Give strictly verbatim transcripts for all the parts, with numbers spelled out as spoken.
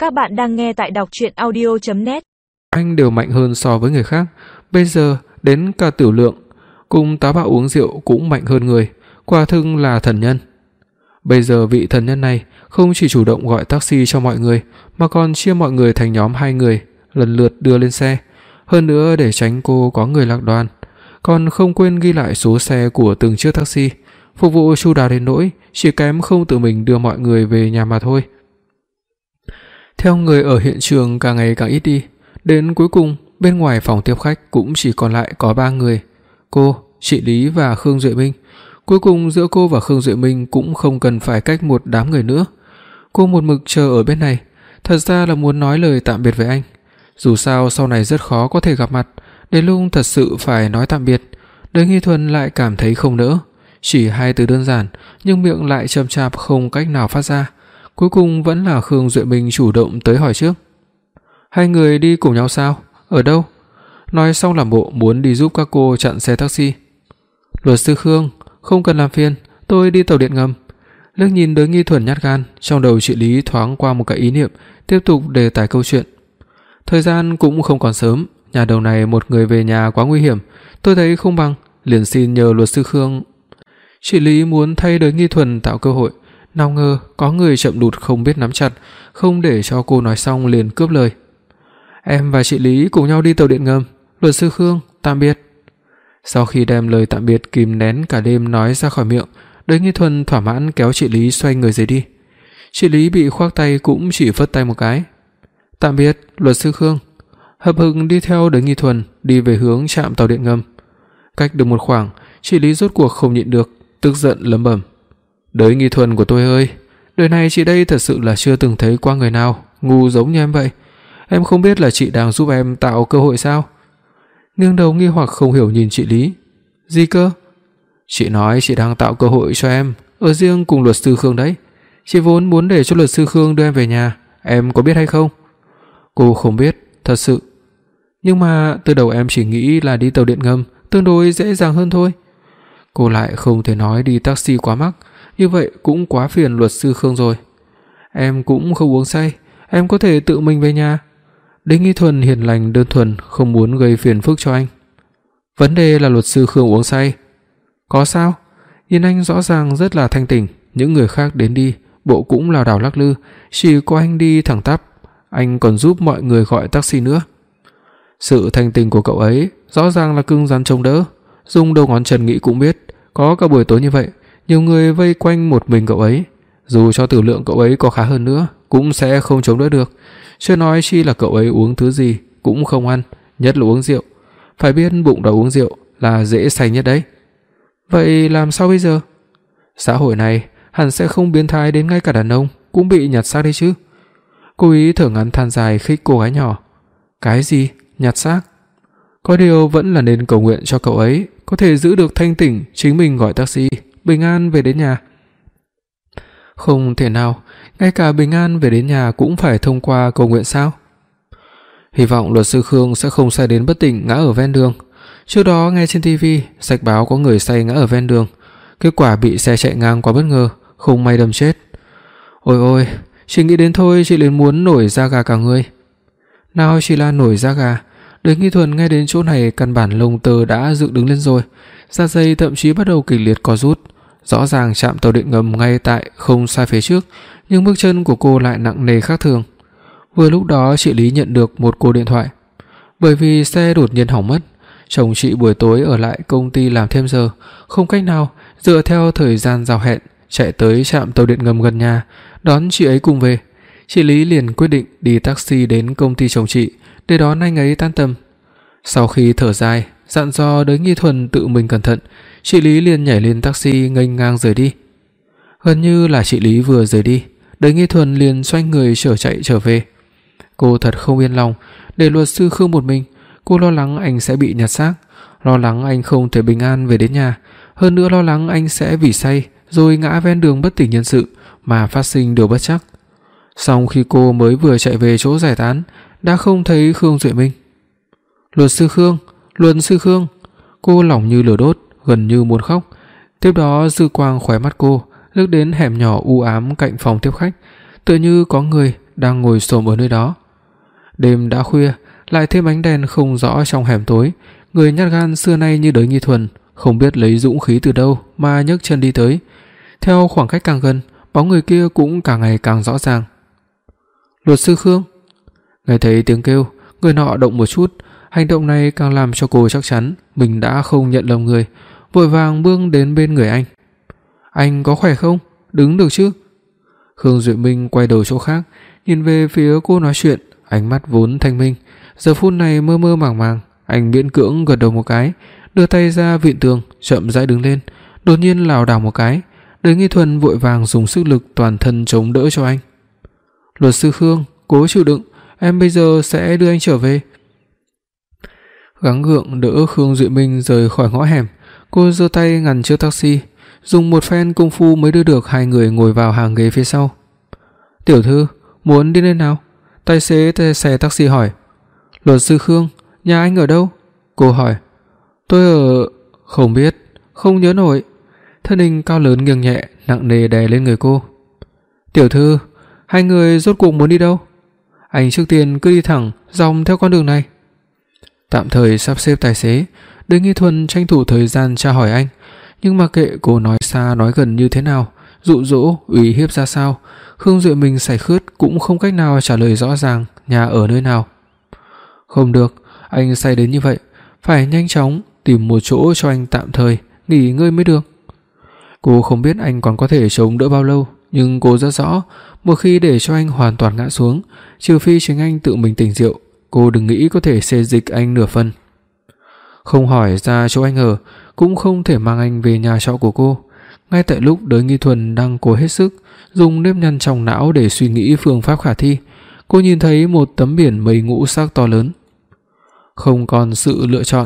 Các bạn đang nghe tại đọc truyện audio chấm net. Anh đều mạnh hơn so với người khác, bây giờ đến cả Tiểu Lượng cùng Táo Bạo uống rượu cũng mạnh hơn người, quả thực là thần nhân. Bây giờ vị thần nhân này không chỉ chủ động gọi taxi cho mọi người, mà còn chia mọi người thành nhóm hai người, lần lượt đưa lên xe, hơn nữa để tránh cô có người lạc đoàn, còn không quên ghi lại số xe của từng chiếc taxi, phục vụ chu đáo đến nỗi chỉ kém không tự mình đưa mọi người về nhà mà thôi. Theo người ở hiện trường càng ngày càng ít đi, đến cuối cùng bên ngoài phòng tiếp khách cũng chỉ còn lại có ba người, cô, chị Lý và Khương Duệ Minh. Cuối cùng giữa cô và Khương Duệ Minh cũng không cần phải cách một đám người nữa. Cô một mực chờ ở bên này, thật ra là muốn nói lời tạm biệt với anh. Dù sao sau này rất khó có thể gặp mặt, đến lúc thật sự phải nói tạm biệt, Đời Nghi Thuần lại cảm thấy không nỡ. Chỉ hai từ đơn giản, nhưng miệng lại chậm chạp không cách nào phát ra. Cuối cùng vẫn là Khương Duệ Minh chủ động tới hỏi trước. Hai người đi cùng nhau sao? Ở đâu? Nói xong làm bộ muốn đi giúp các cô chặn xe taxi. Luật sư Khương, không cần làm phiền, tôi đi tàu điện ngầm. Liếc nhìn Đời Nghi Thuần nhát gan, trong đầu chị Lý thoáng qua một cái ý niệm, tiếp tục đề tài câu chuyện. Thời gian cũng không còn sớm, nhà đầu này một người về nhà quá nguy hiểm, tôi thấy không bằng liền xin nhờ luật sư Khương. Chị Lý muốn thay Đời Nghi Thuần tạo cơ hội, nào ngờ có người chậm đụt không biết nắm chặt, không để cho cô nói xong liền cướp lời. Em và chị Lý cùng nhau đi tàu điện ngầm, luật sư Khương, tạm biệt. Sau khi đem lời tạm biệt kìm nén cả đêm nói ra khỏi miệng, Đời Nghi Thuần thỏa mãn kéo chị Lý xoay người rời đi. Chị Lý bị khoác tay cũng chỉ phất tay một cái. Tạm biệt, luật sư Khương. Hậm hực đi theo Đời Nghi Thuần đi về hướng trạm tàu điện ngầm. Cách được một khoảng, chị Lý rốt cuộc không nhịn được, tức giận lẩm bẩm. Đời Nghi Thuần của tôi ơi, đời này chị đây thật sự là chưa từng thấy qua người nào ngu giống như em vậy. Em không biết là chị đang giúp em tạo cơ hội sao? Nghiêng đầu nghi hoặc không hiểu nhìn chị Lý. Gì cơ? Chị nói chị đang tạo cơ hội cho em, ở riêng cùng luật sư Khương đấy. Chị vốn muốn để cho luật sư Khương đưa em về nhà, em có biết hay không? Cô không biết, thật sự. Nhưng mà từ đầu em chỉ nghĩ là đi tàu điện ngầm tương đối dễ dàng hơn thôi. Cô lại không thể nói đi taxi quá mắc, như vậy cũng quá phiền luật sư Khương rồi. Em cũng không uống say, em có thể tự mình về nhà. Đời Nghi Thuần hiền lành đơn thuần, không muốn gây phiền phức cho anh. Vấn đề là luật sư Khương uống say. Có sao? Nhìn anh rõ ràng rất là thanh tỉnh, những người khác đến đi, bộ cũng lảo đảo lắc lư, chỉ có anh đi thẳng tắp, anh còn giúp mọi người gọi taxi nữa. Sự thanh tỉnh của cậu ấy rõ ràng là cứng rắn chống đỡ, dùng đầu ngón chân nghĩ cũng biết, có cả buổi tối như vậy, nhiều người vây quanh một mình cậu ấy, dù cho tử lượng cậu ấy có khá hơn nữa cũng sẽ không chống đỡ được. Chưa nói chi là cậu ấy uống thứ gì cũng không ăn, nhất là uống rượu. Phải biết bụng đã uống rượu là dễ say nhất đấy. Vậy làm sao bây giờ? Xã hội này hẳn sẽ không biến thái đến ngay cả đàn ông cũng bị nhặt xác đấy chứ. Cô ý thở ngắn than dài khích cô gái nhỏ. Cái gì? Nhặt xác? Có điều vẫn là nên cầu nguyện cho cậu ấy có thể giữ được thanh tỉnh, chính mình gọi taxi bình an về đến nhà. Không thể nào, ngay cả bình an về đến nhà cũng phải thông qua cầu nguyện sao? Hy vọng luật sư Khương sẽ không say đến bất tỉnh ngã ở ven đường. Trước đó nghe trên ti vi sách báo có người say ngã ở ven đường, kết quả bị xe chạy ngang qua bất ngờ, không may đâm chết. Ôi ôi, chỉ nghĩ đến thôi chị liền muốn nổi da gà cả người. Nào chỉ là nổi da gà, Đời Nghi Thuần nghe đến chỗ này căn bản lông tơ đã dựng đứng lên rồi, da dây thậm chí bắt đầu kịch liệt co rút. Rõ ràng trạm tàu điện ngầm ngay tại không xa phía trước, nhưng bước chân của cô lại nặng nề khác thường. Vừa lúc đó chị Lý nhận được một cuộc điện thoại. Bởi vì xe đột nhiên hỏng mất, chồng chị buổi tối ở lại công ty làm thêm giờ, không cách nào dựa theo thời gian giao hẹn chạy tới trạm tàu điện ngầm gần nhà đón chị ấy cùng về. Chị Lý liền quyết định đi taxi đến công ty chồng chị để đón anh ấy tan tầm. Sau khi thở dài, dặn dò Đời Nghi Thuần tự mình cẩn thận, chị Lý liền nhảy lên taxi nghênh ngang rời đi. Gần như là chị Lý vừa rời đi, Đời Nghi Thuần liền xoay người trở chạy trở về. Cô thật không yên lòng để luật sư Khương một mình, cô lo lắng anh sẽ bị nhặt xác, lo lắng anh không thể bình an về đến nhà, hơn nữa lo lắng anh sẽ vì say rồi ngã ven đường bất tỉnh nhân sự mà phát sinh điều bất trắc. Xong khi cô mới vừa chạy về chỗ giải tán, đã không thấy Khương Duệ Minh. Luật sư Khương, luật sư Khương. Cô lòng như lửa đốt, gần như muốn khóc. Tiếp đó dư quang khóe mắt cô lướt đến hẻm nhỏ u ám cạnh phòng tiếp khách, tựa như có người đang ngồi xổm ở nơi đó. Đêm đã khuya, lại thêm ánh đèn không rõ trong hẻm tối, người nhát gan xưa nay như Đới Nghi Thuần không biết lấy dũng khí từ đâu mà nhấc chân đi tới. Theo khoảng cách càng gần, bóng người kia cũng càng ngày càng rõ ràng. "Luật sư Khương." Nghe thấy tiếng kêu, người nọ động một chút, hành động này càng làm cho cô chắc chắn mình đã không nhận lầm người, vội vàng bước đến bên người anh. "Anh có khỏe không? Đứng được chứ?" Khương Duệ Minh quay đầu chỗ khác, nhìn về phía cô nói chuyện, ánh mắt vốn thanh minh, giờ phút này mơ mơ màng màng. Anh miễn cưỡng gật đầu một cái, đưa tay ra vịn tường, chậm rãi đứng lên, đột nhiên lảo đảo một cái. Đới Nghi Thuần vội vàng dùng sức lực toàn thân chống đỡ cho anh. "Luật sư Khương, cố chịu đựng, em bây giờ sẽ đưa anh trở về." Gắng gượng đỡ Khương Duệ Minh rời khỏi ngõ hẻm, cô giơ tay ngăn chiếc taxi, dùng một phen công phu mới đưa được hai người ngồi vào hàng ghế phía sau. "Tiểu thư, muốn đi nơi nào?" Tài xế xe taxi hỏi. "Luật sư Khương, nhà anh ở đâu?" Cô hỏi. "Tôi ở... không biết, không nhớ nổi." Thân hình cao lớn nghiêng nhẹ, nặng nề đè lên người cô. "Tiểu thư, hai người rốt cuộc muốn đi đâu?" "Anh trước tiên cứ đi thẳng dòng theo con đường này." Tạm thời sắp xếp tài xế, Đới Nghi Thuần tranh thủ thời gian tra hỏi anh, nhưng mà kệ cô nói xa nói gần như thế nào, dụ dỗ, uy hiếp ra sao, Khương Duệ Minh say khướt cũng không cách nào trả lời rõ ràng nhà ở nơi nào. Không được, anh say đến như vậy, phải nhanh chóng tìm một chỗ cho anh tạm thời nghỉ ngơi mới được. Cô không biết anh còn có thể chống đỡ bao lâu, nhưng cô rất rõ, một khi để cho anh hoàn toàn ngã xuống, trừ phi chính anh tự mình tỉnh rượu, cô đừng nghĩ có thể xê dịch anh nửa phần. Không hỏi ra chỗ anh ở, cũng không thể mang anh về nhà trọ của cô. Ngay tại lúc Đới Nghi Thuần đang cố hết sức dùng nếp nhăn trong não để suy nghĩ phương pháp khả thi, cô nhìn thấy một tấm biển mây ngũ sắc to lớn. Không còn sự lựa chọn.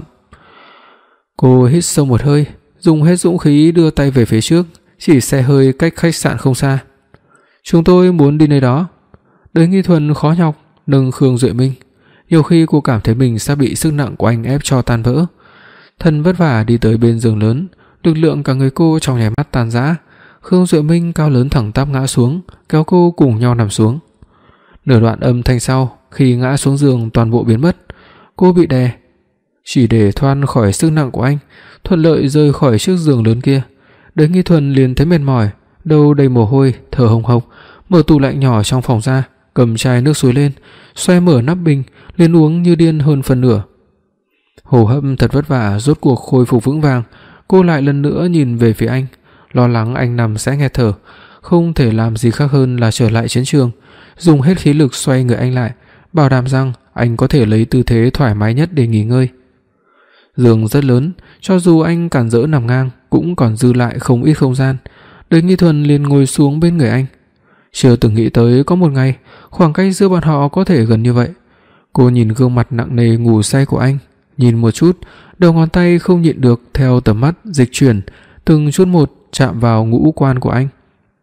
Cô hít sâu một hơi, dùng hết dũng khí đưa tay về phía trước, chỉ xe hơi cách khách sạn không xa. "Chúng tôi muốn đi nơi đó." Đới Nghi Thuần khó nhọc nâng Khương Duệ Minh. Nhiều khi cô cảm thấy mình sắp bị sức nặng của anh ép cho tan vỡ. Thân vất vả đi tới bên giường lớn, lực lượng cả người cô trong nháy mắt tan rã. Khương Duệ Minh cao lớn thẳng tắp ngã xuống, kéo cô cùng nhau nằm xuống. Nửa đoạn âm thanh sau, khi ngã xuống giường toàn bộ biến mất. Cô bị đè, chỉ để thoát khỏi sức nặng của anh, thuận lợi rời khỏi chiếc giường lớn kia. Đới Nghi Thuần liền thấy mệt mỏi, đầu đầy mồ hôi, thở hồng hộc, mở tủ lạnh nhỏ trong phòng ra, cầm chai nước suối lên, xoay mở nắp bình, liền uống như điên hơn phần nửa. Hô hấp thật vất vả rốt cuộc khôi phục vững vàng, cô lại lần nữa nhìn về phía anh, lo lắng anh nằm sẽ nghẹt thở, không thể làm gì khác hơn là trở lại chiến trường, dùng hết khí lực xoay người anh lại, bảo đảm rằng anh có thể lấy tư thế thoải mái nhất để nghỉ ngơi. Giường rất lớn, cho dù anh cản rỡ nằm ngang cũng còn dư lại không ít không gian. Đới Nghi Thuần liền ngồi xuống bên người anh. Chưa từng nghĩ tới có một ngày khoảng cách giữa bọn họ có thể gần như vậy. Cô nhìn gương mặt nặng nề ngủ say của anh, nhìn một chút, đầu ngón tay không nhịn được theo tầm mắt dịch chuyển, từng chút một chạm vào ngũ quan của anh.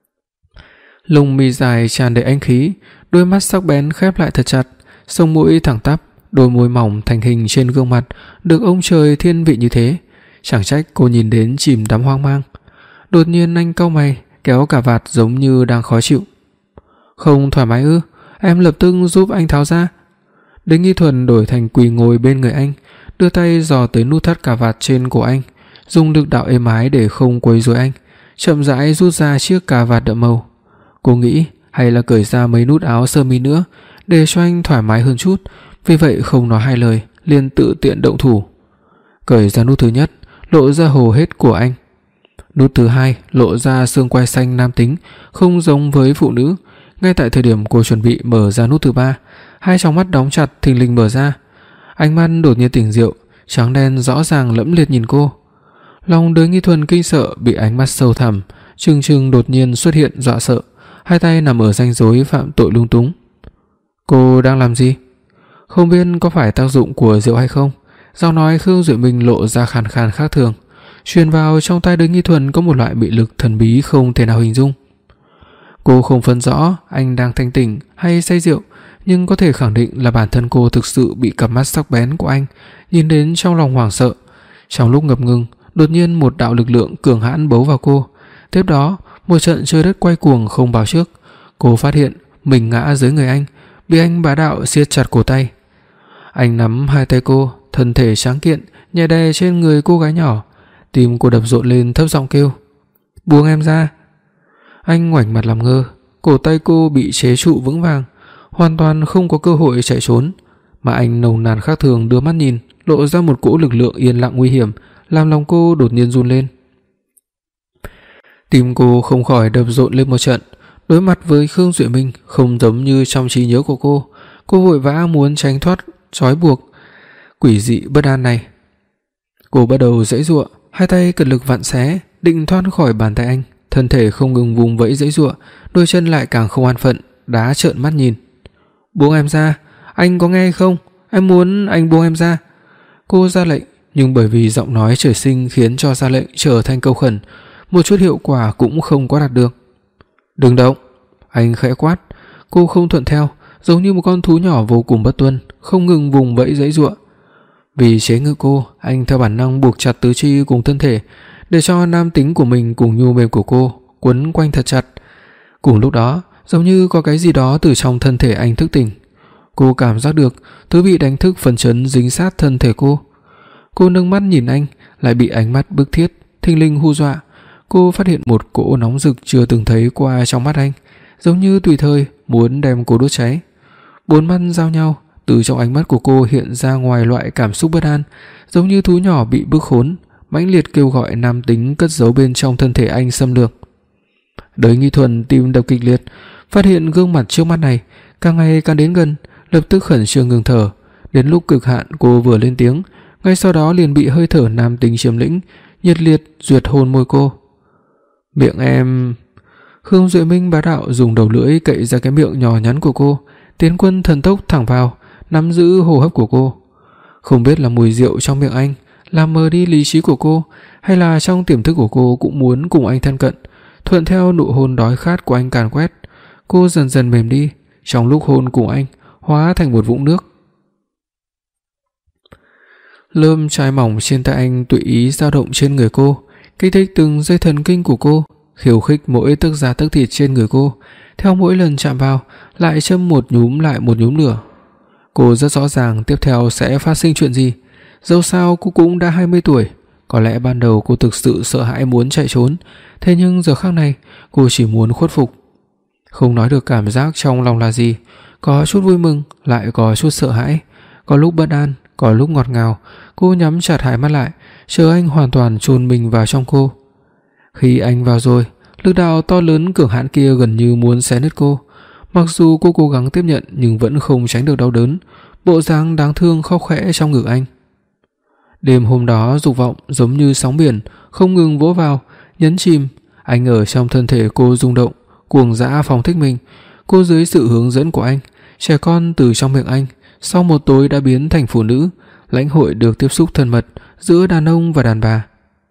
Lông mi dài tràn đầy anh khí, đôi mắt sắc bén khép lại thật chặt, sống mũi thẳng tắp, đôi môi mỏng thành hình trên gương mặt được ông trời thiên vị như thế, chẳng trách cô nhìn đến chìm đắm hoang mang. Đột nhiên anh cau mày, kéo cà vạt giống như đang khó chịu. "Không thoải mái ư? Em lập tức giúp anh tháo ra." Đới Nghi Thuần đổi thành quỳ ngồi bên người anh, đưa tay dò tới nút thắt cà vạt trên cổ anh, dùng lực đạo êm ái để không quấy rối anh, chậm rãi rút ra chiếc cà vạt đậm màu. Cô nghĩ hay là cởi ra mấy nút áo sơ mi nữa để cho anh thoải mái hơn chút, vì vậy không nói hai lời, liền tự tiện động thủ. Cởi ra nút thứ nhất, lộ ra hầu hết của anh. Nút thứ hai lộ ra xương quai xanh nam tính, không giống với phụ nữ. Ngay tại thời điểm cô chuẩn bị mở ra nút thứ ba, hai tròng mắt đóng chặt thình lình mở ra. Ánh mắt đột nhiên tỉnh rượu, trắng đen rõ ràng lẫm liệt nhìn cô. Lòng Đới Nghi Thuần kinh sợ bị ánh mắt sâu thẳm trừng trừng đột nhiên xuất hiện dọa sợ, hai tay nằm ở ranh rối phạm tội lung túng. Cô đang làm gì? Không biết có phải tác dụng của rượu hay không, giọng nói Khương Duệ Minh lộ ra khàn khàn khác thường, truyền vào trong tai Đới Nghi Thuần có một loại mị lực thần bí không thể nào hình dung. Cô không phân rõ anh đang thanh tỉnh hay say rượu, nhưng có thể khẳng định là bản thân cô thực sự bị cặp mắt sắc bén của anh nhìn đến trong lòng hoảng sợ. Trong lúc ngập ngừng, đột nhiên một đạo lực lượng cường hãn bấu vào cô. Tiếp đó, một trận trời đất quay cuồng không báo trước. Cô phát hiện mình ngã dưới người anh, bị anh bá đạo siết chặt cổ tay. Anh nắm hai tay cô, thân thể tráng kiện nhẹ đè trên người cô gái nhỏ. Tim cô đập rộn lên, thấp giọng kêu: "Buông em ra." Anh ngoảnh mặt làm ngơ, cổ tay cô bị chế trụ vững vàng, hoàn toàn không có cơ hội chạy trốn, mà anh nồng nàn khác thường đưa mắt nhìn, lộ ra một cỗ lực lượng yên lặng nguy hiểm, làm lòng cô đột nhiên run lên. Tim cô không khỏi đập rộn lên một trận. Đối mặt với Khương Duệ Minh không giống như trong trí nhớ của cô, cô vội vã muốn tránh thoát trói buộc quỷ dị bất an này. Cô bắt đầu giãy giụa, hai tay cật lực vặn xé, định thoát khỏi bàn tay anh, thân thể không ngừng vùng vẫy giãy giụa, đôi chân lại càng không an phận, đá trợn mắt nhìn. "Buông em ra, anh có nghe không? Em muốn anh buông em ra." Cô ra lệnh, nhưng bởi vì giọng nói trời sinh khiến cho ra lệnh trở thành câu khẩn, một chút hiệu quả cũng không có đạt được. "Đừng động!" Anh khẽ quát. Cô không thuận theo, giống như một con thú nhỏ vô cùng bất tuân, không ngừng vùng vẫy giãy giụa. Vì chế ngự cô, anh theo bản năng buộc chặt tứ chi cùng thân thể, để cho nam tính của mình cùng nhu mềm của cô quấn quanh thật chặt. Cùng lúc đó, giống như có cái gì đó từ trong thân thể anh thức tỉnh. Cô cảm giác được thứ bị đánh thức phấn chấn dính sát thân thể cô. Cô nâng mắt nhìn anh, lại bị ánh mắt bức thiết, thình lình hù dọa. Cô phát hiện một cỗ nóng rực chưa từng thấy qua trong mắt anh, giống như tùy thời muốn đem cô đốt cháy. Bốn mắt giao nhau, từ trong ánh mắt của cô hiện ra ngoài loại cảm xúc bất an, giống như thú nhỏ bị bức khốn, mãnh liệt kêu gọi nam tính cất giấu bên trong thân thể anh xâm lược. Đới Nghi Thuần tim đập kịch liệt, phát hiện gương mặt trước mắt này càng ngày càng đến gần, lập tức khẩn trương ngừng thở. Đến lúc cực hạn cô vừa lên tiếng, ngay sau đó liền bị hơi thở nam tính chiếm lĩnh, nhiệt liệt duyệt hôn môi cô. "Miệng em..." Khương Duệ Minh bá đạo dùng đầu lưỡi cậy ra cái miệng nhỏ nhắn của cô, tiến quân thần tốc thẳng vào, nắm giữ hô hấp của cô. Không biết là mùi rượu trong miệng anh làm mờ đi lý trí của cô, hay là trong tiềm thức của cô cũng muốn cùng anh thân cận. Thuận theo nụ hôn đói khát của anh càn quét, cô dần dần mềm đi, trong lúc hôn cùng anh hóa thành một vũng nước. Lơm chai mỏng trên tay anh tùy ý dao động trên người cô, kích thích từng dây thần kinh của cô, khiêu khích mỗi tấc da tấc thịt trên người cô. Theo mỗi lần chạm vào, lại châm một nhúm lại một nhúm lửa. Cô rất rõ ràng tiếp theo sẽ phát sinh chuyện gì. Dẫu sao cô cũng đã hai mươi tuổi. Có lẽ ban đầu cô thực sự sợ hãi muốn chạy trốn, thế nhưng giờ khắc này cô chỉ muốn khuất phục. Không nói được cảm giác trong lòng là gì, có chút vui mừng, lại có chút sợ hãi, có lúc bất an, có lúc ngọt ngào. Cô nhắm chặt hai mắt lại, chờ anh hoàn toàn chôn mình vào trong cô. Khi anh vào rồi, lực đạo to lớn cường hãn kia gần như muốn xé nứt cô. Mặc dù cô cố gắng tiếp nhận nhưng vẫn không tránh được đau đớn, bộ dáng đáng thương khóc khẽ trong ngực anh. Đêm hôm đó dục vọng giống như sóng biển không ngừng vỗ vào, nhấn chìm. Anh ở trong thân thể cô rung động, cuồng dã phóng thích mình. Cô dưới sự hướng dẫn của anh, trẻ con từ trong miệng anh, sau một tối đã biến thành phụ nữ, lãnh hội được tiếp xúc thân mật giữa đàn ông và đàn bà.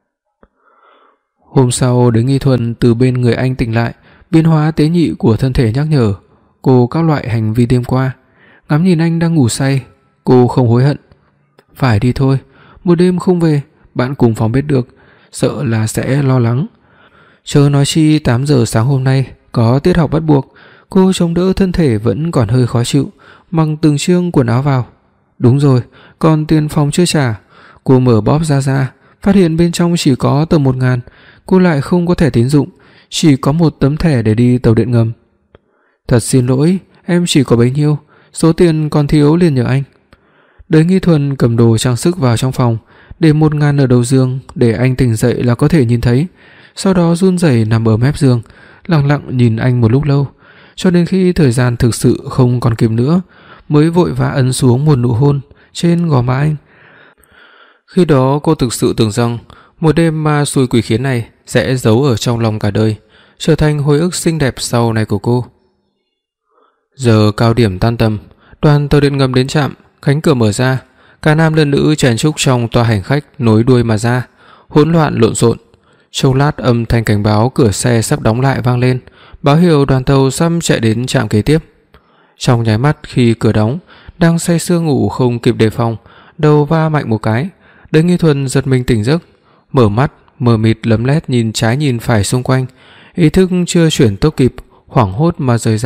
Hôm sau, Đới Nghi Thuần từ bên người anh tỉnh lại, biến hóa tế nhị của thân thể nhắc nhở cô các loại hành vi đêm qua. Ngắm nhìn anh đang ngủ say, cô không hối hận. Phải đi thôi, một đêm không về, bạn cùng phòng biết được, sợ là sẽ lo lắng. Chớ nói chi tám giờ sáng hôm nay có tiết học bắt buộc. Cô chống đỡ thân thể vẫn còn hơi khó chịu, mặc từng chiếc quần áo vào. Đúng rồi, còn tiền phòng chưa trả. Cô mở bóp ra ra, phát hiện bên trong chỉ có tầm một ngàn. Cô lại không có thẻ tín dụng, chỉ có một tấm thẻ để đi tàu điện ngầm. Thật xin lỗi, em chỉ có bấy nhiêu, số tiền còn thiếu liền nhờ anh. Đới Nghi Thuần cầm đồ trang sức vào trong phòng, để một ngàn ở đầu giường, để anh tỉnh dậy là có thể nhìn thấy. Sau đó run rẩy nằm ở mép giường, lặng lặng nhìn anh một lúc lâu, cho đến khi thời gian thực sự không còn kịp nữa, mới vội vã ấn xuống một nụ hôn trên gò má anh. Khi đó cô thực sự tưởng rằng một đêm ma xui quỷ khiến này sẽ giấu ở trong lòng cả đời, trở thành hồi ức xinh đẹp sau này của cô. Giờ cao điểm tan tầm, đoàn tàu điện ngầm đến trạm, cánh cửa mở ra, cả nam lẫn nữ chen chúc trong toa hành khách nối đuôi mà ra, hỗn loạn lộn xộn. Trong lát âm thanh cảnh báo cửa xe sắp đóng lại vang lên, báo hiệu đoàn tàu sắp chạy đến trạm kế tiếp. Trong nháy mắt khi cửa đóng, đang say sưa ngủ không kịp đề phòng, đầu va mạnh một cái. Đới Nghi Thuần giật mình tỉnh giấc, mở mắt mờ mịt lấm lét nhìn trái nhìn phải xung quanh, ý thức chưa chuyển tốc kịp, hoảng hốt mà rời rạc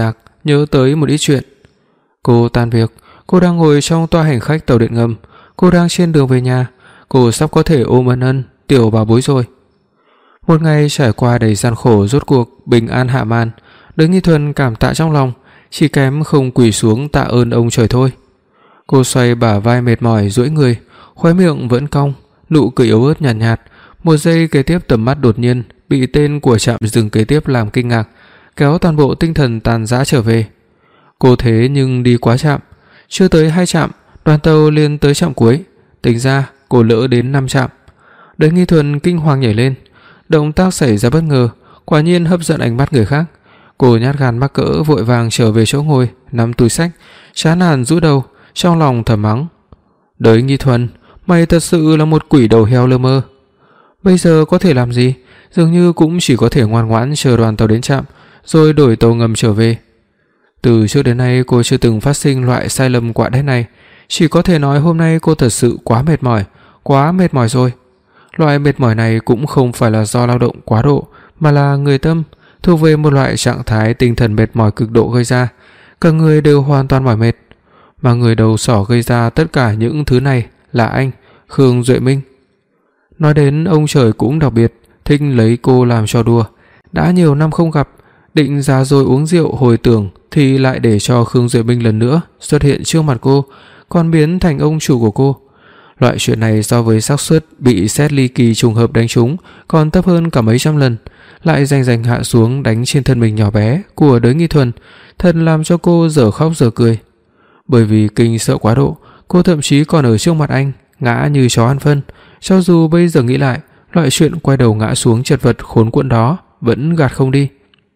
nhớ tới một ít chuyện. Cô tan việc, cô đang ngồi trong toa hành khách tàu điện ngầm, cô đang trên đường về nhà, cô sắp có thể ôm ân ân tiểu bảo bối rồi. Một ngày trải qua đầy gian khổ rốt cuộc bình an hạ màn, Đới Nghi Thuần cảm tạ trong lòng, chỉ kém không quỳ xuống tạ ơn ông trời thôi. Cô xoay bả vai mệt mỏi duỗi người, khóe miệng vẫn cong, nụ cười yếu ớt nhàn nhạt, nhạt. Một giây kế tiếp tầm mắt đột nhiên bị tên của trạm dừng kế tiếp làm kinh ngạc, kéo toàn bộ tinh thần tàn rã trở về. Cô thế nhưng đi quá chậm, chưa tới hai trạm, đoàn tàu liền tới trạm cuối, tính ra cô lỡ đến năm trạm. Đới Nghi Thuần kinh hoàng nhảy lên, động tác xảy ra bất ngờ, quả nhiên hấp dẫn ánh mắt người khác. Cô nhát gan mắc cỡ vội vàng trở về chỗ ngồi, nắm túi xách, chán nản rũ đầu, trong lòng thầm mắng: Đới Nghi Thuần, mày thật sự là một quỷ đầu heo lơ mơ. Bây giờ có thể làm gì? Dường như cũng chỉ có thể ngoan ngoãn chờ đoàn tàu đến trạm, rồi đổi tàu ngầm trở về. Từ trước đến nay cô chưa từng phát sinh loại sai lầm quạ đét này, chỉ có thể nói hôm nay cô thật sự quá mệt mỏi, quá mệt mỏi rồi. Loại mệt mỏi này cũng không phải là do lao động quá độ, mà là người tâm, thuộc về một loại trạng thái tinh thần mệt mỏi cực độ gây ra, cả người đều hoàn toàn mỏi mệt. Mà người đầu sỏ gây ra tất cả những thứ này là anh, Khương Duệ Minh. Nói đến ông trời cũng đặc biệt thích lấy cô làm trò đùa, đã nhiều năm không gặp, định ra rồi uống rượu hồi tưởng thì lại để cho Khương Duệ Minh lần nữa xuất hiện trước mặt cô, còn biến thành ông chủ của cô. Loại chuyện này so với xác suất bị sét ly kỳ trùng hợp đánh trúng còn thấp hơn cả mấy trăm lần, lại rành rành hạ xuống đánh trên thân mình nhỏ bé của Đới Nghi Thuần, thật làm cho cô dở khóc dở cười. Bởi vì kinh sợ quá độ, cô thậm chí còn ở trước mặt anh ngã như chó ăn phân. Cho dù bây giờ nghĩ lại, loại chuyện quay đầu ngã xuống chật vật khốn cuộn đó vẫn gạt không đi.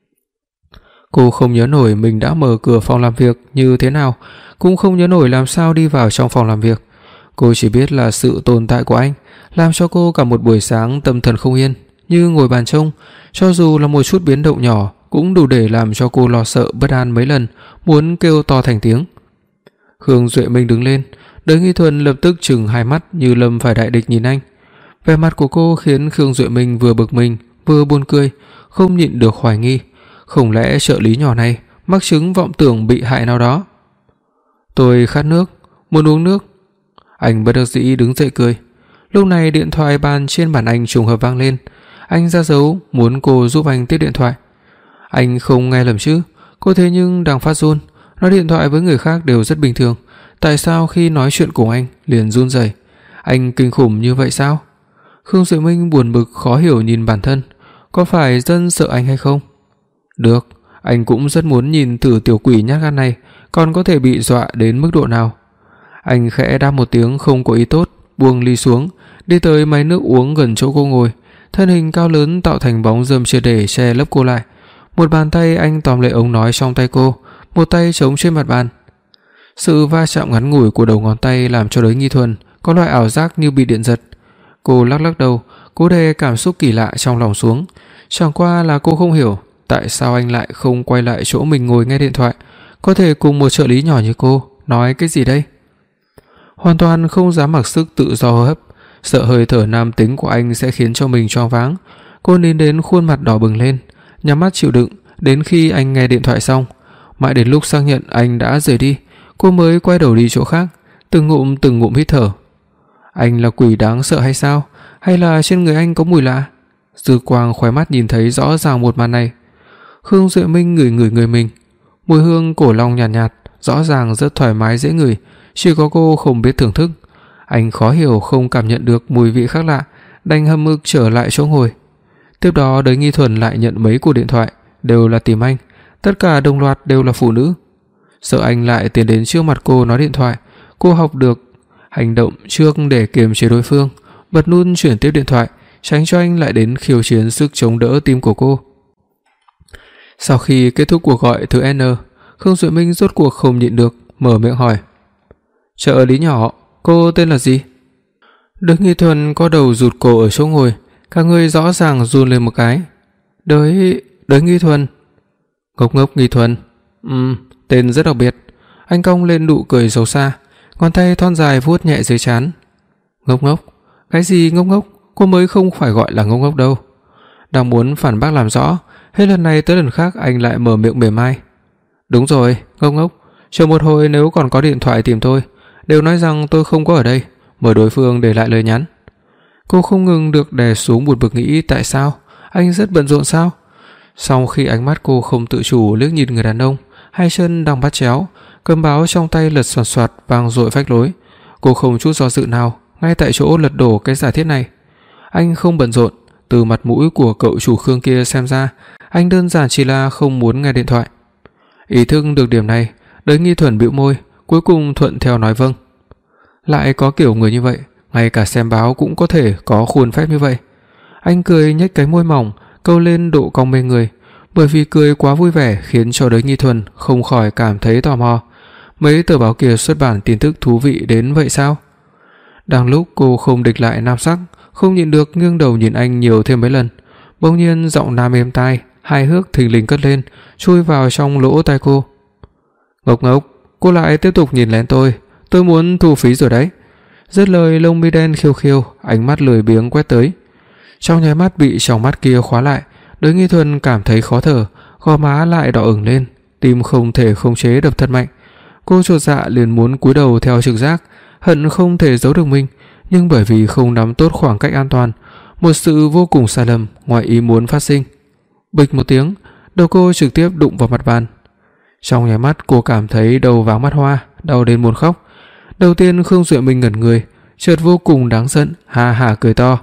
Cô không nhớ nổi mình đã mở cửa phòng làm việc như thế nào, cũng không nhớ nổi làm sao đi vào trong phòng làm việc. Cô chỉ biết là sự tồn tại của anh làm cho cô cả một buổi sáng tâm thần không yên, như ngồi bàn trông, cho dù là một chút biến động nhỏ cũng đủ để làm cho cô lo sợ bất an mấy lần, muốn kêu to thành tiếng. Khương Duệ Minh đứng lên, Đới Nghi Thuần lập tức trừng hai mắt như lâm phải đại địch nhìn anh. Vẻ mặt của cô khiến Khương Duệ Minh vừa bực mình vừa buồn cười, không nhịn được hoài nghi, không lẽ trợ lý nhỏ này mắc chứng vọng tưởng bị hại nào đó. Tôi khát nước, muốn uống nước. Anh bất đắc dĩ đứng dậy cười. Lúc này điện thoại bàn trên bàn anh trùng hợp vang lên. Anh ra dấu muốn cô giúp anh tiếp điện thoại. Anh không nghe lầm chứ? Cô thế nhưng đang phát run. Nói điện thoại với người khác đều rất bình thường, tại sao khi nói chuyện cùng anh liền run rẩy? Anh kinh khủng như vậy sao? Khương Duệ Minh buồn bực khó hiểu nhìn bản thân, có phải dân sợ anh hay không? Được, anh cũng rất muốn nhìn thử tiểu quỷ nhát gan này còn có thể bị dọa đến mức độ nào. Anh khẽ đáp một tiếng không có ý tốt, buông ly xuống, đi tới máy nước uống gần chỗ cô ngồi, thân hình cao lớn tạo thành bóng râm chưa để che lấp cô lại. Một bàn tay anh tóm lấy ống nói trong tay cô, một tay chống trên mặt bàn. Sự va chạm ngắn ngủi của đầu ngón tay làm cho Đới Nghi Thuần có loại ảo giác như bị điện giật. Cô lắc lắc đầu, cố đè cảm xúc kỳ lạ trong lòng xuống. Chẳng qua là cô không hiểu tại sao anh lại không quay lại chỗ mình ngồi nghe điện thoại, có thể cùng một trợ lý nhỏ như cô nói cái gì đây? Hoàn toàn không dám mặc sức tự do hô hấp, sợ hơi thở nam tính của anh sẽ khiến cho mình choáng váng. Cô nín đến khuôn mặt đỏ bừng lên, nhắm mắt chịu đựng đến khi anh nghe điện thoại xong. Mãi đến lúc xác nhận anh đã rời đi, cô mới quay đầu đi chỗ khác, từng ngụm từng ngụm hít thở. Anh là quỷ đáng sợ hay sao? Hay là trên người anh có mùi lạ? Dư quang khóe mắt nhìn thấy rõ ràng một màn này. Khương Duệ Minh ngửi ngửi người mình, mùi hương cổ long nhàn nhạt, nhạt, rõ ràng rất thoải mái dễ ngửi, chỉ có cô không biết thưởng thức. Anh khó hiểu không cảm nhận được mùi vị khác lạ, đành hầm hực trở lại chỗ ngồi. Tiếp đó Đới Nghi Thuần lại nhận mấy cuộc điện thoại, đều là tìm anh, tất cả đồng loạt đều là phụ nữ. Sợ anh lại tiến đến trước mặt cô nói điện thoại, cô học được hành động trước để kiềm chế đối phương, bật nút chuyển tiếp điện thoại, tránh cho anh lại đến khiêu chiến sức chống đỡ tim của cô. Sau khi kết thúc cuộc gọi thứ N, Khương Duệ Minh rốt cuộc không nhịn được, mở miệng hỏi: "Trợ lý nhỏ, cô tên là gì?" Đới Nghi Thuần có đầu rụt cổ ở chỗ ngồi, cả người rõ ràng run lên một cái. "Đới, Đới Nghi Thuần." "Ngốc ngốc Nghi Thuần." "Ừm, tên rất đặc biệt." Anh cong lên nụ cười xấu xa, ngón tay thon dài vuốt nhẹ dưới trán. "Ngốc ngốc? Cái gì ngốc ngốc? Cô mới không phải gọi là ngốc ngốc đâu." Đang muốn phản bác làm rõ, hết lần này tới lần khác anh lại mở miệng mềm mai. Đúng rồi, ngốc ngốc, chờ một hồi nếu còn có điện thoại tìm tôi, đều nói rằng tôi không có ở đây, mời đối phương để lại lời nhắn. Cô không ngừng được đè xuống một bực nghĩ tại sao, anh rất bận rộn sao? Sau khi ánh mắt cô không tự chủ liếc nhìn người đàn ông, hai chân đang bắt chéo, cầm báo trong tay lật xoạt xoạt vang dội phách lối, cô không chút do dự nào, ngay tại chỗ lật đổ cái giả thiết này. Anh không bận rộn, từ mặt mũi của cậu chủ Khương kia xem ra, anh đơn giản chỉ là không muốn nghe điện thoại. Ý thức được điểm này, Đới Nghi Thuần bĩu môi, cuối cùng thuận theo nói vâng. Lại có kiểu người như vậy, ngay cả xem báo cũng có thể có khuôn phép như vậy. Anh cười nhếch cái môi mỏng, câu lên độ cong mê người, bởi vì cười quá vui vẻ khiến cho Đới Nghi Thuần không khỏi cảm thấy tò mò. Mấy tờ báo kia xuất bản tin tức thú vị đến vậy sao? Đang lúc cô không địch lại nam sắc, không nhịn được nghiêng đầu nhìn anh nhiều thêm mấy lần, bỗng nhiên giọng nam êm tai, hài hước thình lình cất lên, chui vào trong lỗ tai cô. Ngốc ngốc, cô lại tiếp tục nhìn lén tôi, tôi muốn thu phí rồi đấy. Dứt lời, lông mi đen khiêu khiêu, ánh mắt lười biếng quét tới. Trong nháy mắt bị tròng mắt kia khóa lại, Đới Nghi Thuần cảm thấy khó thở, gò má lại đỏ ửng lên, tim không thể khống chế đập thật mạnh. Cô chột dạ liền muốn cúi đầu theo trực giác, hận không thể giấu được mình, nhưng bởi vì không nắm tốt khoảng cách an toàn, một sự vô cùng sai lầm ngoài ý muốn phát sinh. Bịch một tiếng, đầu cô trực tiếp đụng vào mặt bàn. Trong nháy mắt cô cảm thấy đầu váng mắt hoa, đau đến muốn khóc. Đầu tiên Khương Duệ Minh ngẩn người, chợt vô cùng đáng giận, ha hả cười to.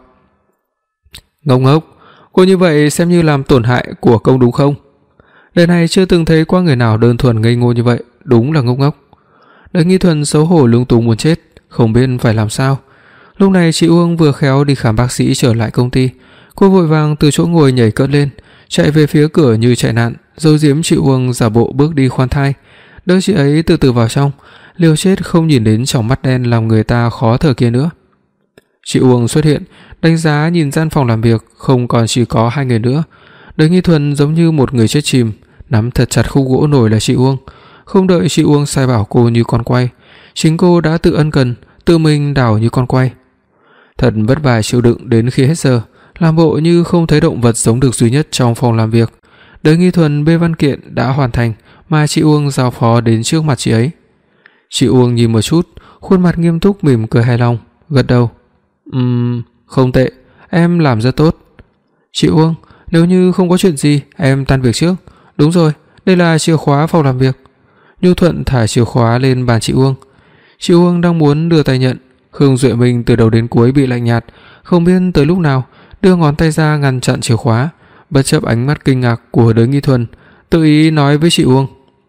Ngốc ngốc, cô như vậy xem như làm tổn hại của công đúng không? Đời này chưa từng thấy qua người nào đơn thuần ngây ngô như vậy, đúng là ngốc ngốc. Đới Nghi Thuần xấu hổ lung tung muốn chết, không biết phải làm sao. Lúc này chị Uông vừa khéo đi khám bác sĩ trở lại công ty, cô vội vàng từ chỗ ngồi nhảy cất lên, chạy về phía cửa như chạy nạn, giấu giếm chị Uông giả bộ bước đi khoan thai, đỡ chị ấy từ từ vào trong, liều chết không nhìn đến tròng mắt đen làm người ta khó thở kia nữa. Chị Uông xuất hiện, đánh giá nhìn gian phòng làm việc không còn chỉ có hai người nữa. Đới Nghi Thuần giống như một người chết chìm, nắm thật chặt khúc gỗ nổi là chị Uông. Không đợi chị Uông sai bảo cô như con quay, chính cô đã tự ân cần, tự mình đảo như con quay. Thật vất vả chịu đựng đến khi hết giờ, làm bộ như không thấy động vật sống được duy nhất trong phòng làm việc. Đới Nghi Thuần bê văn kiện đã hoàn thành mà chị Uông giao phó đến trước mặt chị ấy. Chị Uông nhìn một chút, khuôn mặt nghiêm túc mỉm cười hài lòng, gật đầu. Ừm, không tệ, em làm rất tốt. Chị Uông, nếu như không có chuyện gì, em tan việc trước. Đúng rồi, đây là chìa khóa phòng làm việc. Nhu Thuận thả chìa khóa lên bàn chị Uông. Chị Uông đang muốn đưa tay nhận, Khương Duệ Minh từ đầu đến cuối bị lạnh nhạt, không biết tới lúc nào đưa ngón tay ra ngăn chặn chìa khóa, bất chấp ánh mắt kinh ngạc của Đới Nghi Thuần, tự ý nói với chị Uông.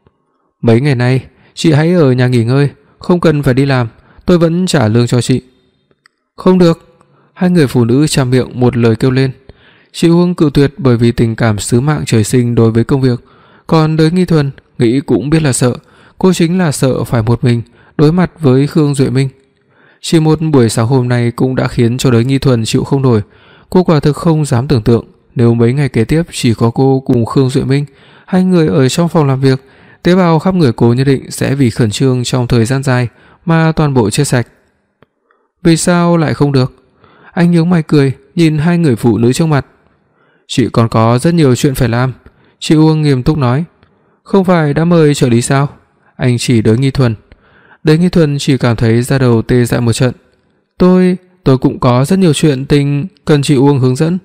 Mấy ngày nay, chị hãy ở nhà nghỉ ngơi, không cần phải đi làm, tôi vẫn trả lương cho chị. Không được, hai người phụ nữ chăm miệng một lời kêu lên. Chị Uông cự tuyệt bởi vì tình cảm sứ mạng trời sinh đối với công việc, còn Đới Nghi Thuần nghĩ cũng biết là sợ, cô chính là sợ phải một mình đối mặt với Khương Duệ Minh. Chỉ một buổi sáng hôm nay cũng đã khiến cho Đới Nghi Thuần chịu không nổi. Cô quả thực không dám tưởng tượng nếu mấy ngày kế tiếp chỉ có cô cùng Khương Duệ Minh, hai người ở trong phòng làm việc, tế bào khắp người cô nhất định sẽ vì khẩn trương trong thời gian dài mà toàn bộ chết sạch. Vì sao lại không được? Anh nhướng mày cười nhìn hai người phụ nữ trước mặt. Chị còn có rất nhiều chuyện phải làm, chị Uông nghiêm túc nói. Không phải đã mời trợ lý sao? Anh chỉ Đới Nghi Thuần. Đới Nghi Thuần chỉ cảm thấy da đầu tê dại một trận. Tôi, tôi cũng có rất nhiều chuyện tình cần chị Uông hướng dẫn.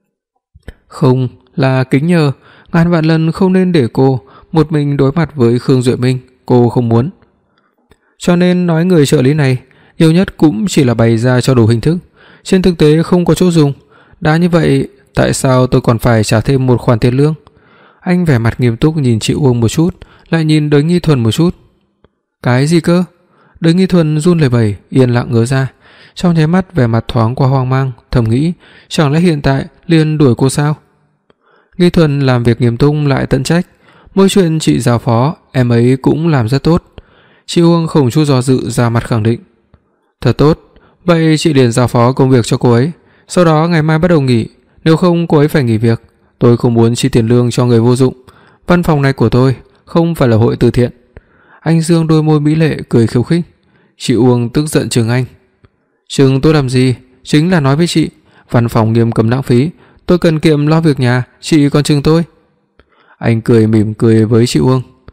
Không, là kính nhờ, ngàn vạn lần không nên để cô một mình đối mặt với Khương Duệ Minh, cô không muốn. Cho nên nói người trợ lý này nhiều nhất cũng chỉ là bày ra cho đủ hình thức, trên thực tế không có chỗ dùng. Đã như vậy, tại sao tôi còn phải trả thêm một khoản tiền lương? Anh vẻ mặt nghiêm túc nhìn chị Uông một chút, lại nhìn Đới Nghi Thuần một chút. Cái gì cơ? Đới Nghi Thuần run lẩy bẩy, yên lặng ngớ ra. Trong nháy mắt vẻ mặt thoáng qua hoang mang, thầm nghĩ, chẳng lẽ hiện tại liền đuổi cô sao? Nghi Thuần làm việc nghiêm túc lại tận trách, mỗi chuyện chị giao phó, em ấy cũng làm rất tốt. Chị Uông không chút do dự ra mặt khẳng định. Thật tốt, vậy chị liền giao phó công việc cho cô ấy, sau đó ngày mai bắt đầu nghỉ, nếu không cô ấy phải nghỉ việc. Tôi không muốn chi tiền lương cho người vô dụng. Văn phòng này của tôi không phải là hội từ thiện. Anh dương đôi môi mỹ lệ cười khiêu khích. Chị Uông tức giận chừng anh. Chừng tôi làm gì? Chính là nói với chị, văn phòng nghiêm cấm lãng phí, tôi cần kiệm lo việc nhà, chị còn chừng tôi. Anh cười mỉm cười với chị Uông.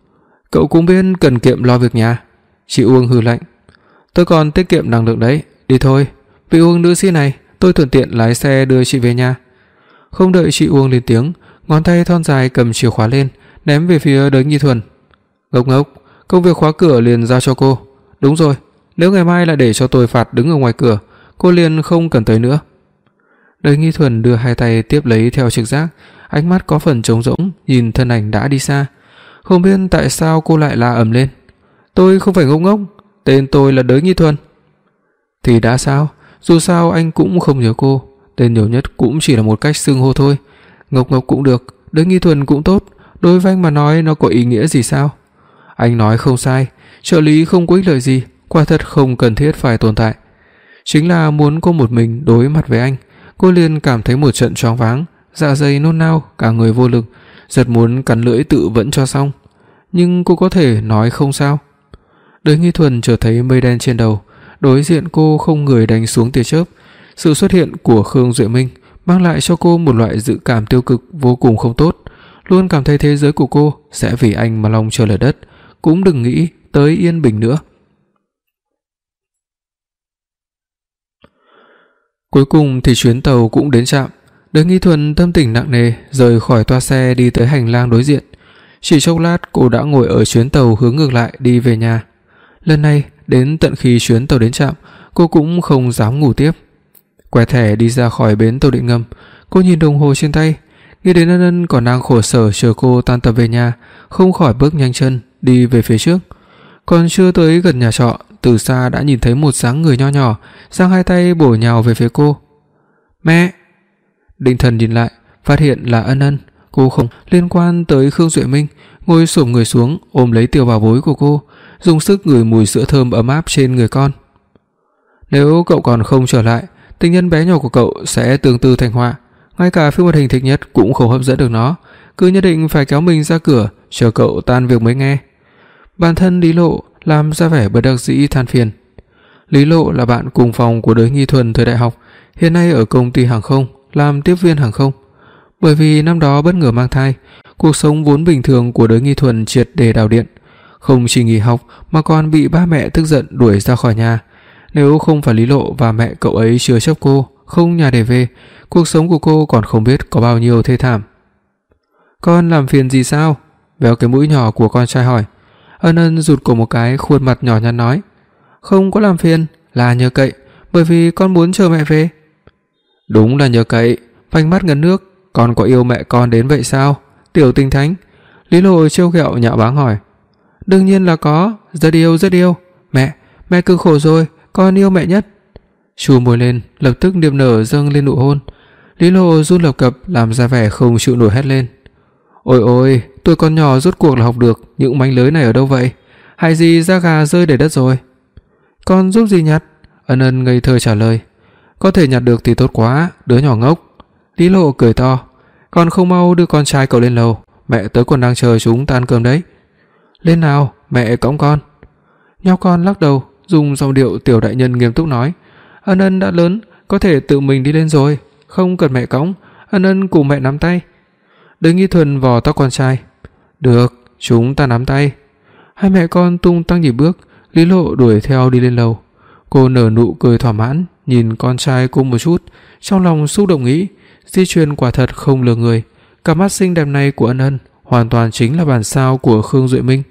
Cậu cũng biết cần kiệm lo việc nhà. Chị Uông hừ lạnh. Tôi còn tiết kiệm năng lượng đấy. Đi thôi, vị Uông nữ sĩ này, tôi thuận tiện lái xe đưa chị về nhà. Không đợi chị Uông lên tiếng, ngón tay thon dài cầm chìa khóa lên, ném về phía Đới Nghi Thuần. Ngốc ngốc, công việc khóa cửa liền giao cho cô. Đúng rồi, nếu ngày mai lại để cho tôi phạt đứng ở ngoài cửa, cô liền không cần tới nữa. Đới Nghi Thuần đưa hai tay tiếp lấy theo trực giác, ánh mắt có phần trống rỗng nhìn thân ảnh đã đi xa. Không biết tại sao cô lại la ầm lên. Tôi không phải ngốc ngốc, tên tôi là Đới Nghi Thuần. Thì đã sao, dù sao anh cũng không nhớ cô, tên nhiều nhất cũng chỉ là một cách xưng hô thôi. Ngốc ngốc cũng được, Đới Nghi Thuần cũng tốt, đối với anh mà nói nó có ý nghĩa gì sao? Anh nói không sai, trợ lý không có ích lợi gì, quả thật không cần thiết phải tồn tại. Chính là muốn cô một mình đối mặt với anh, cô liền cảm thấy một trận choáng váng, dạ dày nôn nao, cả người vô lực, rất muốn cắn lưỡi tự vẫn cho xong. Nhưng cô có thể nói không sao? Đới Nghi Thuần chợt thấy mây đen trên đầu, đối diện cô không người đánh xuống tia chớp. Sự xuất hiện của Khương Duệ Minh mang lại cho cô một loại dự cảm tiêu cực vô cùng không tốt, luôn cảm thấy thế giới của cô sẽ vì anh mà long trời lở đất, cũng đừng nghĩ tới yên bình nữa. Cuối cùng thì chuyến tàu cũng đến trạm. Đới Nghi Thuần tâm tình nặng nề rời khỏi toa xe đi tới hành lang đối diện. Chỉ chốc lát cô đã ngồi ở chuyến tàu hướng ngược lại đi về nhà. Lần này đến tận khi chuyến tàu đến trạm, cô cũng không dám ngủ tiếp. Quẹt thẻ đi ra khỏi bến tàu điện ngầm, cô nhìn đồng hồ trên tay, nghĩ đến Ân Ân còn đang khổ sở chờ cô tan tầm về nhà, không khỏi bước nhanh chân đi về phía trước. Còn chưa tới gần nhà trọ, từ xa đã nhìn thấy một dáng người nho nhỏ giang hai tay bổ nhào về phía cô. Mẹ! Định thần nhìn lại, phát hiện là Ân Ân. Cô không liên quan tới Khương Duệ Minh, ngồi xổm người xuống ôm lấy tiểu bảo bối của cô, dùng sức ngửi mùi sữa thơm ấm áp trên người con. Nếu cậu còn không trở lại, tình nhân bé nhỏ của cậu sẽ tương tư thành họa, ngay cả phim hoạt hình thích nhất cũng không hấp dẫn được nó, cứ nhất định phải kéo mình ra cửa chờ cậu tan việc mới nghe. Bản thân Lý Lộ làm ra vẻ bất đắc dĩ than phiền. Lý Lộ là bạn cùng phòng của Đới Nghi Thuần thời đại học, hiện nay ở công ty hàng không làm tiếp viên hàng không. Bởi vì năm đó bất ngờ mang thai, cuộc sống vốn bình thường của Đới Nghi Thuần triệt để đảo điện, không chỉ nghỉ học mà còn bị ba mẹ tức giận đuổi ra khỏi nhà. Nếu không phải Lý Lộ và mẹ cậu ấy chứa chấp cô, không nhà để về, cuộc sống của cô còn không biết có bao nhiêu thê thảm. Con làm phiền gì sao? Véo cái mũi nhỏ của con trai hỏi. Ân Ân rụt cổ một cái, khuôn mặt nhỏ nhắn nói. Không có làm phiền, là nhờ cậy, bởi vì con muốn chờ mẹ về. Đúng là nhờ cậy, vành mắt ngấn nước, con có yêu mẹ con đến vậy sao? Tiểu Tinh Thánh. Lý Lộ trêu ghẹo nhạo báng hỏi. Đương nhiên là có, rất yêu rất yêu. Mẹ, mẹ cực khổ rồi, con yêu mẹ nhất. Chu môi lên, lập tức niềm nở dâng lên nụ hôn. Lý Lộ run lập cập làm ra vẻ không chịu nổi hét lên. Ôi ôi, tuổi con nhỏ rốt cuộc là học được những mánh lưới này ở đâu vậy? Hay gì da gà rơi đầy đất rồi? Con giúp gì nhặt? Ân Ân ngây thơ trả lời. Có thể nhặt được thì tốt quá, đứa nhỏ ngốc. Lý Lộ cười to. Con không mau đưa con trai cậu lên lầu, mẹ tới còn đang chờ chúng ta ăn cơm đấy. Lên nào, mẹ cõng con. Nhóc con lắc đầu, dùng giọng điệu tiểu đại nhân nghiêm túc nói. Ân Ân đã lớn, có thể tự mình đi lên rồi, không cần mẹ cõng. Ân Ân cùng mẹ nắm tay. Đới Nghi Thuần vò tóc con trai. Được, chúng ta nắm tay. Hai mẹ con tung tăng nhịp bước, Lý Lộ đuổi theo đi lên lầu. Cô nở nụ cười thỏa mãn, nhìn con trai cô một chút, trong lòng xúc động nghĩ, di truyền quả thật không lừa người, cặp mắt xinh đẹp này của Ân Ân hoàn toàn chính là bản sao của Khương Duệ Minh.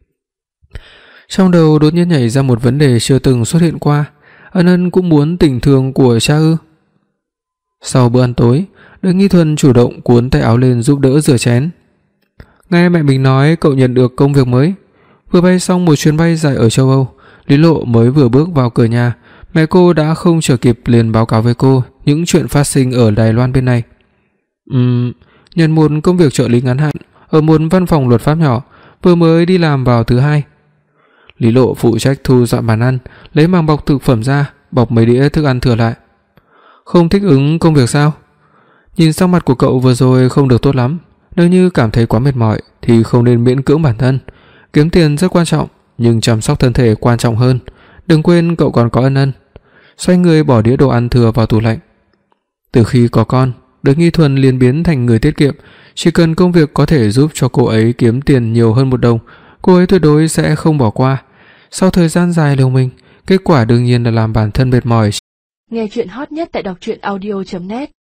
Trong đầu đột nhiên nhảy ra một vấn đề chưa từng xuất hiện qua, Ân Ân cũng muốn tình thương của cha ư? Sau bữa ăn tối, Đới Nghi Thuần chủ động cuốn tay áo lên giúp đỡ rửa chén. Nghe mẹ mình nói cậu nhận được công việc mới. Vừa bay xong một chuyến bay dài ở châu Âu, Lý Lộ mới vừa bước vào cửa nhà, mẹ cô đã không chờ kịp liền báo cáo với cô những chuyện phát sinh ở Đài Loan bên này. Ừm, nhận một công việc trợ lý ngắn hạn ở một văn phòng luật pháp nhỏ, vừa mới đi làm vào thứ hai. Lý Lộ phụ trách thu dọn bàn ăn, lấy màng bọc thực phẩm ra, bọc mấy đĩa thức ăn thừa lại. Không thích ứng công việc sao? Nhìn sắc mặt của cậu vừa rồi không được tốt lắm, nếu như cảm thấy quá mệt mỏi thì không nên miễn cưỡng bản thân. Kiếm tiền rất quan trọng, nhưng chăm sóc thân thể quan trọng hơn. Đừng quên cậu còn có Ân Ân. Xoay người bỏ đĩa đồ ăn thừa vào tủ lạnh. Từ khi có con, Đới Nghi Thuần liền biến thành người tiết kiệm, chỉ cần công việc có thể giúp cho cô ấy kiếm tiền nhiều hơn một đồng, cô ấy tuyệt đối sẽ không bỏ qua. Sau thời gian dài liều mình, kết quả đương nhiên là làm bản thân mệt mỏi. Nghe truyện hot nhất tại đọc truyện audio chấm net.